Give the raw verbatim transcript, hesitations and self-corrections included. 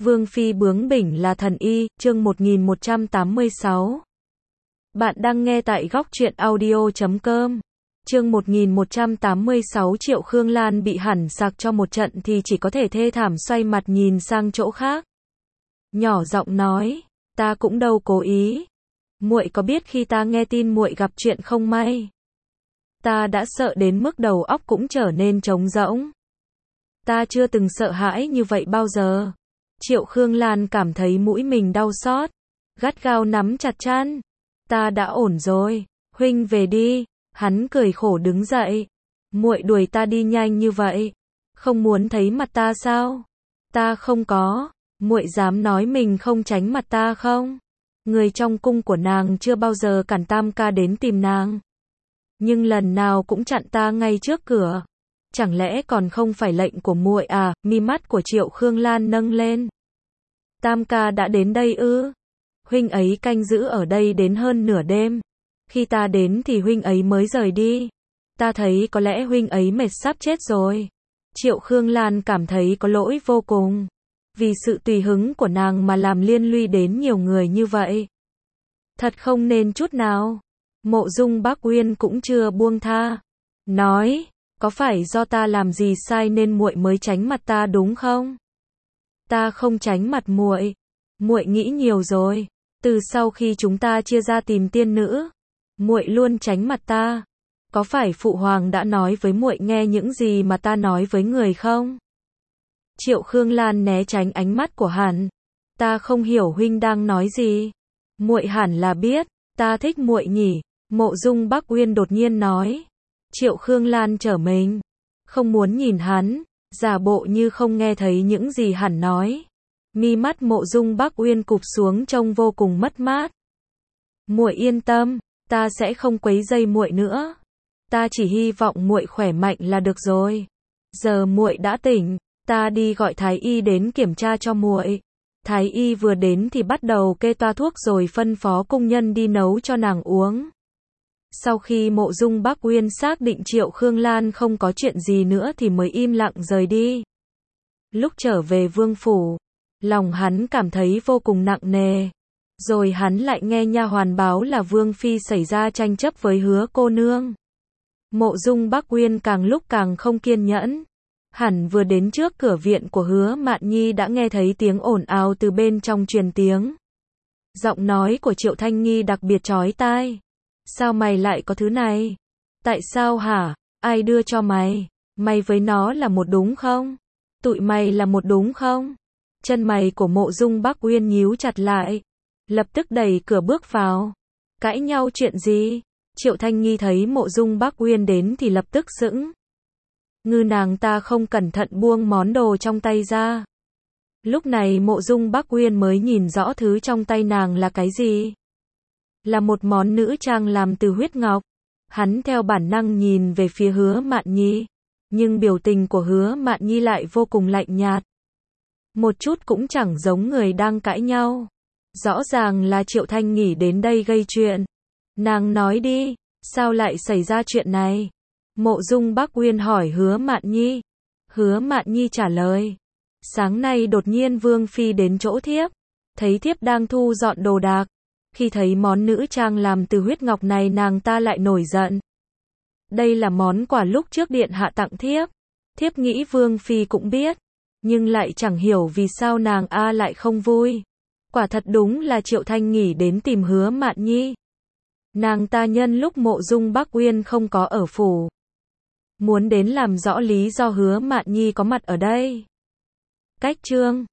Vương phi bướng bỉnh là thần y, chương một nghìn một trăm tám mươi sáu. Bạn đang nghe tại góc truyện audio chấm com. Chương một nghìn một trăm tám mươi sáu. Triệu Khương Lan bị hẳn sạc cho một trận thì chỉ có thể thê thảm xoay mặt nhìn sang chỗ khác. Nhỏ giọng nói, ta cũng đâu cố ý. Muội có biết khi ta nghe tin muội gặp chuyện không may, ta đã sợ đến mức đầu óc cũng trở nên trống rỗng. Ta chưa từng sợ hãi như vậy bao giờ. Triệu Khương Lan cảm thấy mũi mình đau xót, gắt gao nắm chặt chăn. Ta đã ổn rồi, huynh về đi. Hắn cười khổ đứng dậy. Muội đuổi ta đi nhanh như vậy, không muốn thấy mặt ta sao? Ta không có. Muội dám nói mình không tránh mặt ta không? Người trong cung của nàng chưa bao giờ cản Tam ca đến tìm nàng, nhưng lần nào cũng chặn ta ngay trước cửa. Chẳng lẽ còn không phải lệnh của muội à? Mi mắt của Triệu Khương Lan nâng lên. Tam ca đã đến đây ư? Huynh ấy canh giữ ở đây đến hơn nửa đêm. Khi ta đến thì huynh ấy mới rời đi. Ta thấy có lẽ huynh ấy mệt sắp chết rồi. Triệu Khương Lan cảm thấy có lỗi vô cùng, vì sự tùy hứng của nàng mà làm liên lụy đến nhiều người như vậy. Thật không nên chút nào. Mộ Dung Bác Uyên cũng chưa buông tha, nói, có phải do ta làm gì sai nên muội mới tránh mặt ta đúng không? Ta không tránh mặt muội. Muội nghĩ nhiều rồi. Từ sau khi chúng ta chia ra tìm tiên nữ, muội luôn tránh mặt ta. Có phải phụ hoàng đã nói với muội nghe những gì mà ta nói với người không? Triệu Khương Lan né tránh ánh mắt của hắn. Ta không hiểu huynh đang nói gì. Muội hẳn là biết, ta thích muội nhỉ? Mộ Dung Bác Uyên đột nhiên nói. Triệu Khương Lan trở mình, không muốn nhìn hắn, giả bộ như không nghe thấy những gì hắn nói. Mi mắt Mộ Dung Bác Uyên cụp xuống trông vô cùng mất mát. Muội yên tâm, ta sẽ không quấy rầy muội nữa. Ta chỉ hy vọng muội khỏe mạnh là được rồi. Giờ muội đã tỉnh, ta đi gọi thái y đến kiểm tra cho muội. Thái y vừa đến thì bắt đầu kê toa thuốc rồi phân phó cung nhân đi nấu cho nàng uống. Sau khi Mộ Dung Bác Uyên xác định Triệu Khương Lan không có chuyện gì nữa thì mới im lặng rời đi. Lúc trở về vương phủ, lòng hắn cảm thấy vô cùng nặng nề. Rồi hắn lại nghe nha hoàn báo là Vương phi xảy ra tranh chấp với Hứa cô nương. Mộ Dung Bác Uyên càng lúc càng không kiên nhẫn. Hẳn vừa đến trước cửa viện của Hứa Mạn Nhi đã nghe thấy tiếng ồn ào từ bên trong truyền tiếng. Giọng nói của Triệu Thanh Nghi đặc biệt chói tai. Sao mày lại có thứ này? Tại sao hả? Ai đưa cho mày? Mày với nó là một đúng không? Tụi mày là một đúng không? Chân mày của Mộ Dung Bác Uyên nhíu chặt lại, lập tức đẩy cửa bước vào. Cãi nhau chuyện gì? Triệu Thanh Nghi thấy Mộ Dung Bác Uyên đến thì lập tức sững. Ngư nàng ta không cẩn thận buông món đồ trong tay ra. Lúc này Mộ Dung Bác Uyên mới nhìn rõ thứ trong tay nàng là cái gì. Là một món nữ trang làm từ huyết ngọc. Hắn theo bản năng nhìn về phía Hứa Mạn Nhi, nhưng biểu tình của Hứa Mạn Nhi lại vô cùng lạnh nhạt. Một chút cũng chẳng giống người đang cãi nhau. Rõ ràng là Triệu Thanh Nghỉ đến đây gây chuyện. Nàng nói đi, sao lại xảy ra chuyện này? Mộ Dung Bác Uyên hỏi Hứa Mạn Nhi. Hứa Mạn Nhi trả lời. Sáng nay đột nhiên Vương phi đến chỗ thiếp, thấy thiếp đang thu dọn đồ đạc. Khi thấy món nữ trang làm từ huyết ngọc này nàng ta lại nổi giận. Đây là món quà lúc trước điện hạ tặng thiếp. Thiếp nghĩ Vương phi cũng biết, nhưng lại chẳng hiểu vì sao nàng a lại không vui. Quả thật đúng là Triệu Thanh Nghỉ đến tìm Hứa Mạn Nhi. Nàng ta nhân lúc Mộ Dung Bác Uyên không có ở phủ, muốn đến làm rõ lý do Hứa Mạn Nhi có mặt ở đây. Cách chương